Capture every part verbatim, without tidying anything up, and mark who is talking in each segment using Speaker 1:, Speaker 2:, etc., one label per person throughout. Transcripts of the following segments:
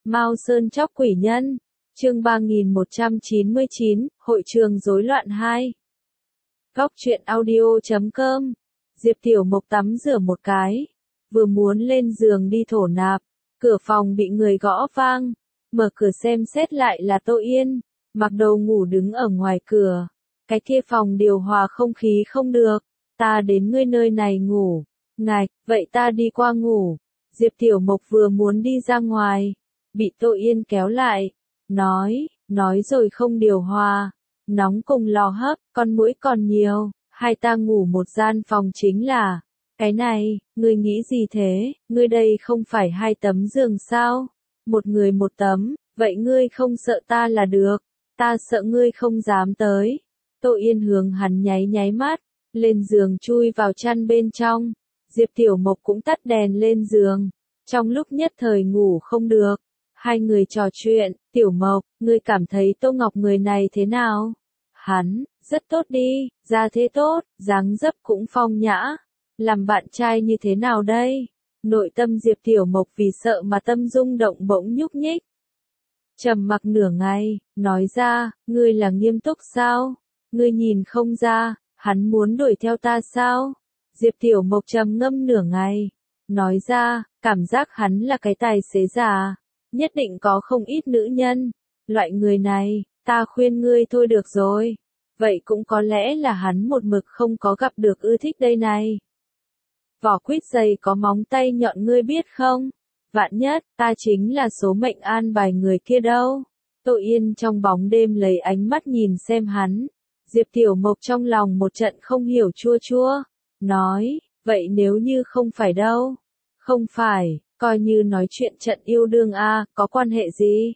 Speaker 1: Mao Sơn Chóc Quỷ Nhân, chương ba nghìn một trăm chín mươi chín, Hội trường rối loạn hai. Góc truyện audio chấm com. Diệp Tiểu Mộc tắm rửa một cái, vừa muốn lên giường đi thổ nạp, cửa phòng bị người gõ vang, mở cửa xem xét lại là Tô Yên, mặc đồ ngủ đứng ở ngoài cửa. Cái kia phòng điều hòa không khí không được, ta đến ngươi nơi này ngủ. Ngạch, vậy ta đi qua ngủ. Diệp Tiểu Mộc vừa muốn đi ra ngoài, bị Tô Yên kéo lại, nói, nói rồi không điều hòa, nóng cùng lò hấp, con muỗi còn nhiều, hai ta ngủ một gian phòng chính là. Cái này, ngươi nghĩ gì thế, ngươi đây không phải hai tấm giường sao? Một người một tấm, vậy ngươi không sợ ta là được, ta sợ ngươi không dám tới. Tô Yên hướng hắn nháy nháy mắt, lên giường chui vào chăn bên trong. Diệp Tiểu Mộc cũng tắt đèn lên giường, trong lúc nhất thời ngủ không được. Hai người trò chuyện, Tiểu Mộc, ngươi cảm thấy Tô Ngọc người này thế nào? Hắn, rất tốt đi, da thế tốt, dáng dấp cũng phong nhã. Làm bạn trai như thế nào đây? Nội tâm Diệp Tiểu Mộc vì sợ mà tâm rung động bỗng nhúc nhích. Trầm mặc nửa ngày, nói ra, ngươi là nghiêm túc sao? Ngươi nhìn không ra, hắn muốn đuổi theo ta sao? Diệp Tiểu Mộc trầm ngâm nửa ngày, nói ra, cảm giác hắn là cái tài xế già, nhất định có không ít nữ nhân. Loại người này, ta khuyên ngươi thôi được rồi. Vậy cũng có lẽ là hắn một mực không có gặp được ưa thích đây này. Vỏ quýt dày có móng tay nhọn ngươi biết không? Vạn nhất, ta chính là số mệnh an bài người kia đâu. Tô Yên trong bóng đêm lấy ánh mắt nhìn xem hắn. Diệp Tiểu Mộc trong lòng một trận không hiểu chua chua. Nói, vậy nếu như không phải đâu? Không phải, coi như nói chuyện trận yêu đương a, có quan hệ gì?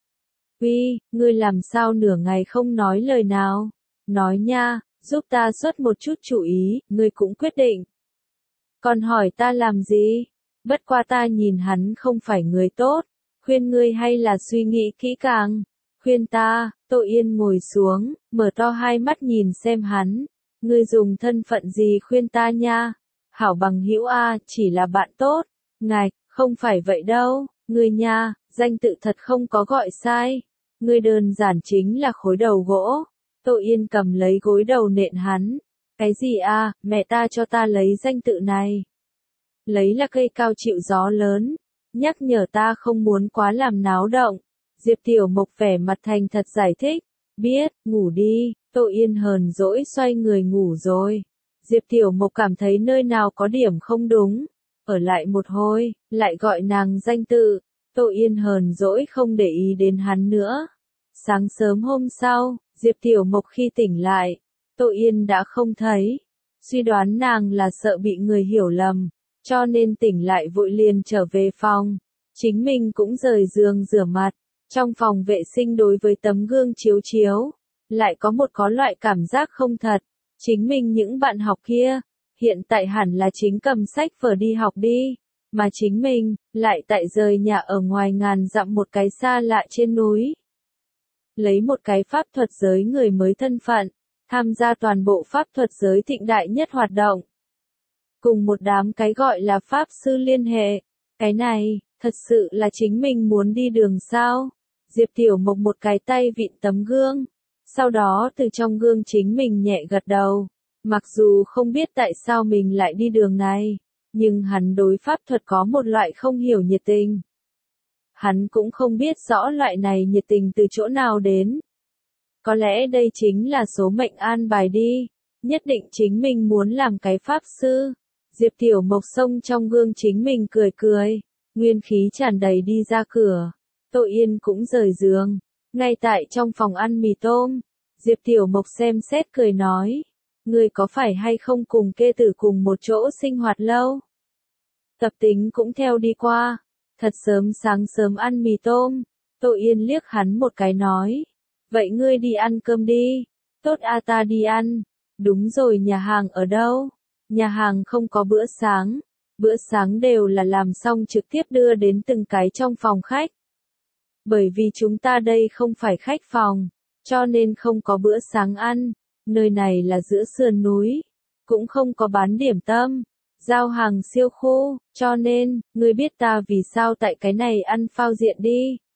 Speaker 1: Uy, ngươi làm sao nửa ngày không nói lời nào? Nói nha, giúp ta xuất một chút chủ ý, ngươi cũng quyết định. Còn hỏi ta làm gì? Bất qua ta nhìn hắn không phải người tốt, khuyên ngươi hay là suy nghĩ kỹ càng. Khuyên ta, Tô Yên ngồi xuống, mở to hai mắt nhìn xem hắn. Ngươi dùng thân phận gì khuyên ta nha? Hảo bằng hữu a, chỉ là bạn tốt. Ngạch, không phải vậy đâu, ngươi nha, danh tự thật không có gọi sai. Ngươi đơn giản chính là khối đầu gỗ. Tô Yên cầm lấy gối đầu nện hắn. Cái gì a, mẹ ta cho ta lấy danh tự này. Lấy là cây cao chịu gió lớn, nhắc nhở ta không muốn quá làm náo động. Diệp Tiểu Mộc vẻ mặt thành thật giải thích. Biết, ngủ đi. Tô Yên hờn dỗi xoay người ngủ rồi. Diệp Tiểu Mộc cảm thấy nơi nào có điểm không đúng. Ở lại một hồi, lại gọi nàng danh tự. Tô Yên hờn dỗi không để ý đến hắn nữa. Sáng sớm hôm sau, Diệp Tiểu Mộc khi tỉnh lại, Tô Yên đã không thấy. Suy đoán nàng là sợ bị người hiểu lầm, cho nên tỉnh lại vội liền trở về phòng. Chính mình cũng rời giường rửa mặt. Trong phòng vệ sinh đối với tấm gương chiếu chiếu, lại có một có loại cảm giác không thật. Chính mình những bạn học kia, hiện tại hẳn là chính cầm sách vở đi học đi, mà chính mình, lại tại rời nhà ở ngoài ngàn dặm một cái xa lạ trên núi. Lấy một cái pháp thuật giới người mới thân phận, tham gia toàn bộ pháp thuật giới thịnh đại nhất hoạt động. Cùng một đám cái gọi là pháp sư liên hệ, cái này, thật sự là chính mình muốn đi đường sao? Diệp Tiểu Mộc một cái tay vịn tấm gương, sau đó từ trong gương chính mình nhẹ gật đầu. Mặc dù không biết tại sao mình lại đi đường này, nhưng hắn đối pháp thuật có một loại không hiểu nhiệt tình. Hắn cũng không biết rõ loại này nhiệt tình từ chỗ nào đến. Có lẽ đây chính là số mệnh an bài đi, nhất định chính mình muốn làm cái pháp sư. Diệp Tiểu Mộc xông trong gương chính mình cười cười, nguyên khí tràn đầy đi ra cửa. Tô Yên cũng rời giường, ngay tại trong phòng ăn mì tôm. Diệp Tiểu Mộc xem xét cười nói, ngươi có phải hay không cùng kê tử cùng một chỗ sinh hoạt lâu? Tập tính cũng theo đi qua. Thật sớm sáng sớm ăn mì tôm. Tô Yên liếc hắn một cái nói, vậy ngươi đi ăn cơm đi. Tốt a, ta đi ăn. Đúng rồi, nhà hàng ở đâu? Nhà hàng không có bữa sáng. Bữa sáng đều là làm xong trực tiếp đưa đến từng cái trong phòng khách. Bởi vì chúng ta đây không phải khách phòng, cho nên không có bữa sáng ăn. Nơi này là giữa sườn núi, cũng không có bán điểm tâm, giao hàng siêu khu, cho nên, ngươi biết ta vì sao tại cái này ăn phao diện đi.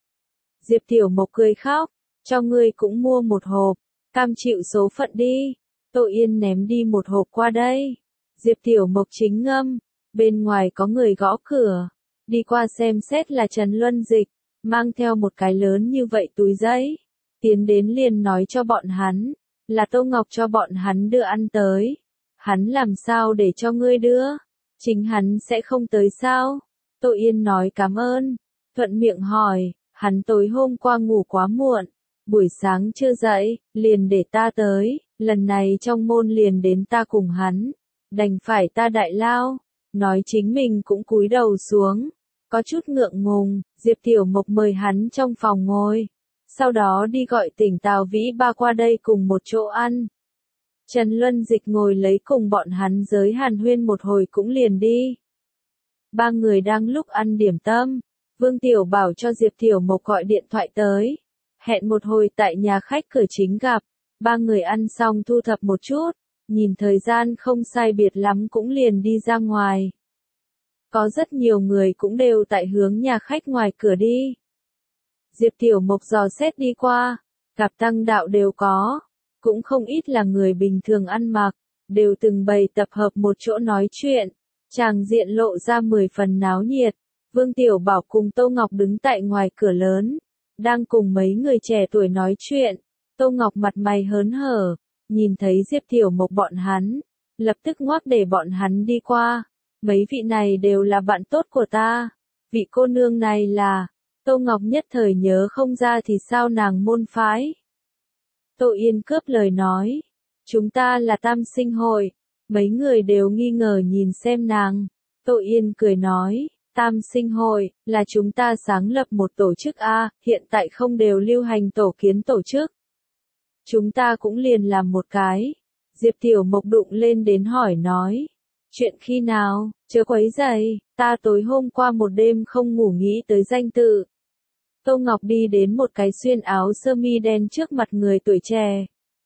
Speaker 1: Diệp Tiểu Mộc cười khóc, cho ngươi cũng mua một hộp, cam chịu số phận đi. Tô Yên ném đi một hộp qua đây. Diệp Tiểu Mộc chính ngâm, bên ngoài có người gõ cửa, đi qua xem xét là Trần Luân Dịch, mang theo một cái lớn như vậy túi giấy, tiến đến liền nói cho bọn hắn, là Tô Ngọc cho bọn hắn đưa ăn tới. Hắn làm sao để cho ngươi đưa? Chính hắn sẽ không tới sao? Tô Yên nói cảm ơn, thuận miệng hỏi, hắn tối hôm qua ngủ quá muộn, buổi sáng chưa dậy, liền để ta tới, lần này trong môn liền đến ta cùng hắn, đành phải ta đại lao, nói chính mình cũng cúi đầu xuống, có chút ngượng ngùng. Diệp Tiểu Mộc mời hắn trong phòng ngồi, sau đó đi gọi Tỉnh Tào Vĩ Ba qua đây cùng một chỗ ăn. Trần Luân Dịch ngồi lấy cùng bọn hắn giới hàn huyên một hồi cũng liền đi. Ba người đang lúc ăn điểm tâm, Vương Tiểu bảo cho Diệp Tiểu Mộc gọi điện thoại tới, hẹn một hồi tại nhà khách cửa chính gặp. Ba người ăn xong thu thập một chút, nhìn thời gian không sai biệt lắm cũng liền đi ra ngoài. Có rất nhiều người cũng đều tại hướng nhà khách ngoài cửa đi. Diệp Tiểu Mộc dò xét đi qua, gặp tăng đạo đều có, cũng không ít là người bình thường ăn mặc, đều từng bày tập hợp một chỗ nói chuyện, tràng diện lộ ra mười phần náo nhiệt. Vương Tiểu Bảo cùng Tô Ngọc đứng tại ngoài cửa lớn, đang cùng mấy người trẻ tuổi nói chuyện. Tô Ngọc mặt mày hớn hở, nhìn thấy Diệp Tiểu Mộc bọn hắn, lập tức ngoắc để bọn hắn đi qua. Mấy vị này đều là bạn tốt của ta. Vị cô nương này là, Tô Ngọc nhất thời nhớ không ra thì sao nàng môn phái. Tô Yên cướp lời nói, chúng ta là Tam Sinh Hội. Mấy người đều nghi ngờ nhìn xem nàng. Tô Yên cười nói, Tam Sinh Hội, là chúng ta sáng lập một tổ chức A, hiện tại không đều lưu hành tổ kiến tổ chức. Chúng ta cũng liền làm một cái. Diệp Tiểu Mộc đụng lên đến hỏi nói, chuyện khi nào, chớ quấy rầy, ta tối hôm qua một đêm không ngủ nghĩ tới danh tự. Tô Ngọc đi đến một cái xuyên áo sơ mi đen trước mặt người tuổi trẻ.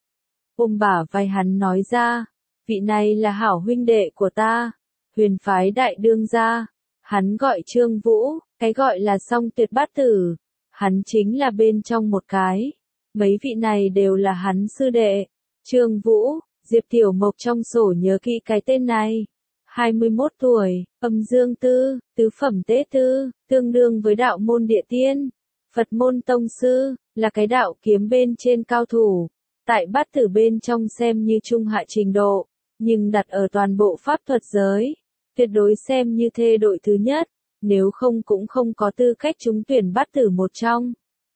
Speaker 1: Ôm bả vai hắn nói ra, vị này là hảo huynh đệ của ta, huyền phái đại đương gia. Hắn gọi Trương Vũ, cái gọi là Song Tuyệt Bát Tử. Hắn chính là bên trong một cái. Mấy vị này đều là hắn sư đệ. Trương Vũ, Diệp Tiểu Mộc trong sổ nhớ kỹ cái tên này. hai mươi mốt tuổi, âm dương tư, tứ phẩm tế tư, tương đương với đạo môn địa tiên. Phật môn tông sư, là cái đạo kiếm bên trên cao thủ. Tại bát tử bên trong xem như trung hạ trình độ, nhưng đặt ở toàn bộ pháp thuật giới, tuyệt đối xem như thê đội thứ nhất, nếu không cũng không có tư cách trúng tuyển bát tử một trong.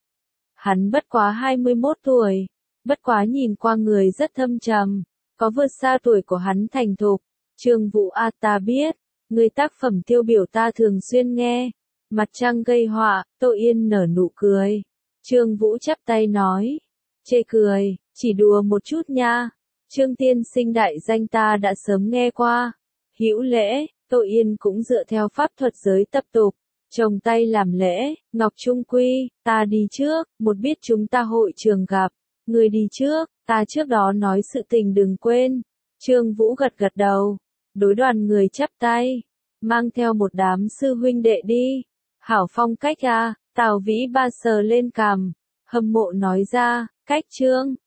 Speaker 1: Hắn bất quá hai mươi mốt tuổi, bất quá nhìn qua người rất thâm trầm, có vượt xa tuổi của hắn thành thục. Trương Vũ a ta biết, người tác phẩm tiêu biểu ta thường xuyên nghe. Mặt trăng gây họa, Tô Yên nở nụ cười. Trương Vũ chắp tay nói, chê cười, chỉ đùa một chút nha. Trương tiên sinh đại danh ta đã sớm nghe qua. Hữu lễ, Tô Yên cũng dựa theo pháp thuật giới tập tục, chồng tay làm lễ. Ngọc Trung Quy, ta đi trước, một biết chúng ta hội trường gặp. Người đi trước, ta trước đó nói sự tình đừng quên. Trương Vũ gật gật đầu, đối đoàn người chắp tay, mang theo một đám sư huynh đệ đi. Hảo phong cách à, Tào Vĩ Ba sờ lên cằm, hâm mộ nói ra, cách Trương,